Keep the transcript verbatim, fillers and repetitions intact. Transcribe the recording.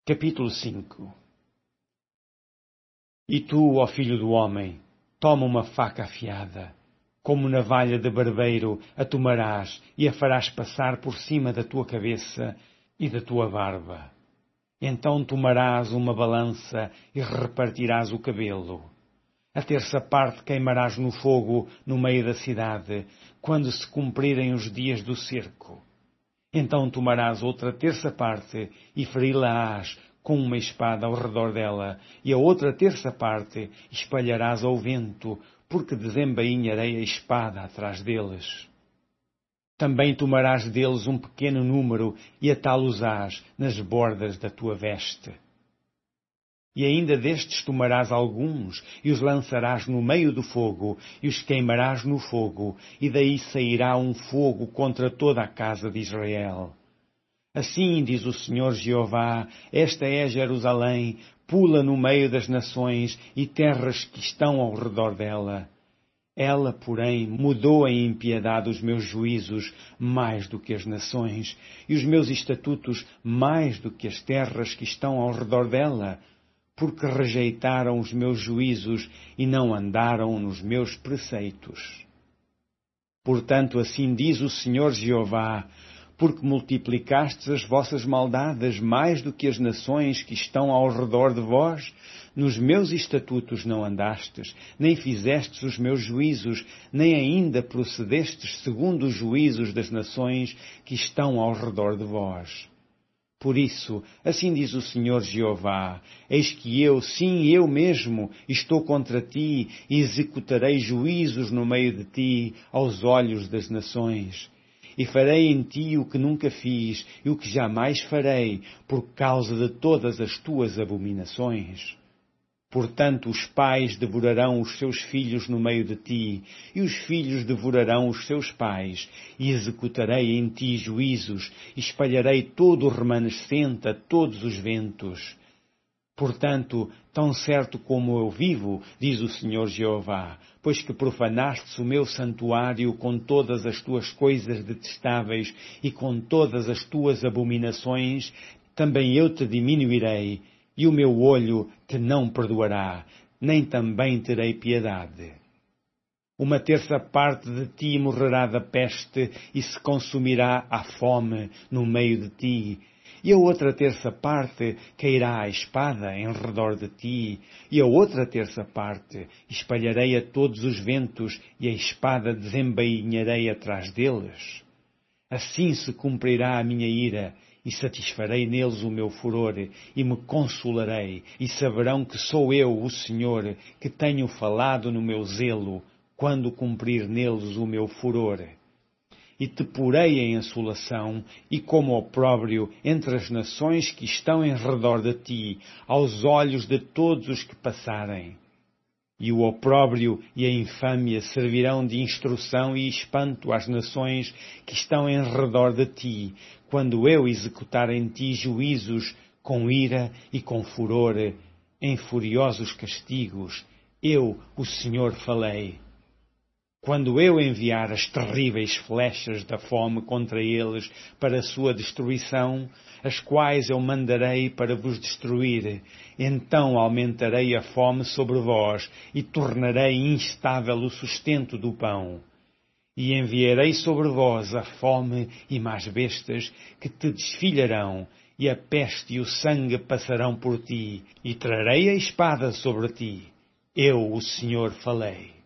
Capítulo cinco. E tu, ó filho do homem, toma uma faca afiada, como navalha de barbeiro a tomarás e a farás passar por cima da tua cabeça e da tua barba. Então tomarás uma balança e repartirás o cabelo. A terça parte queimarás no fogo no meio da cidade, quando se cumprirem os dias do cerco. Então tomarás outra terça parte e feri-la-ás com uma espada ao redor dela, e a outra terça parte espalharás ao vento, porque desembainharei a espada atrás deles. Também tomarás deles um pequeno número e atá-los-ás nas bordas da tua veste. E ainda destes tomarás alguns, e os lançarás no meio do fogo, e os queimarás no fogo, e daí sairá um fogo contra toda a casa de Israel. Assim diz o Senhor Jeová, esta é Jerusalém, pula no meio das nações e terras que estão ao redor dela. Ela, porém, mudou em impiedade os meus juízos mais do que as nações, e os meus estatutos mais do que as terras que estão ao redor dela, porque rejeitaram os meus juízos e não andaram nos meus preceitos. Portanto, assim diz o Senhor Jeová, porque multiplicastes as vossas maldades mais do que as nações que estão ao redor de vós, nos meus estatutos não andastes, nem fizestes os meus juízos, nem ainda procedestes segundo os juízos das nações que estão ao redor de vós. Por isso, assim diz o Senhor Jeová, eis que eu, sim, eu mesmo, estou contra ti e executarei juízos no meio de ti, aos olhos das nações. E farei em ti o que nunca fiz e o que jamais farei, por causa de todas as tuas abominações. Portanto, os pais devorarão os seus filhos no meio de ti, e os filhos devorarão os seus pais, e executarei em ti juízos, e espalharei todo o remanescente a todos os ventos. Portanto, tão certo como eu vivo, diz o Senhor Jeová, pois que profanastes o meu santuário com todas as tuas coisas detestáveis e com todas as tuas abominações, também eu te diminuirei, e o meu olho te não perdoará, nem também terei piedade. Uma terça parte de ti morrerá da peste e se consumirá a fome no meio de ti, e a outra terça parte cairá a espada em redor de ti, e a outra terça parte espalharei a todos os ventos, e a espada desembainharei atrás deles. Assim se cumprirá a minha ira, e satisfarei neles o meu furor, e me consolarei, e saberão que sou eu, o Senhor, que tenho falado no meu zelo, quando cumprir neles o meu furor. E te porei em assolação, e como opróbrio entre as nações que estão em redor de ti, aos olhos de todos os que passarem. E o opróbrio e a infâmia servirão de instrução e espanto às nações que estão em redor de ti, quando eu executar em ti juízos com ira e com furor, em furiosos castigos, eu, o Senhor, falei. Quando eu enviar as terríveis flechas da fome contra eles para a sua destruição, as quais eu mandarei para vos destruir, então aumentarei a fome sobre vós e tornarei instável o sustento do pão. E enviarei sobre vós a fome e más bestas que te desfilharão, e a peste e o sangue passarão por ti, e trarei a espada sobre ti. Eu, o Senhor, falei.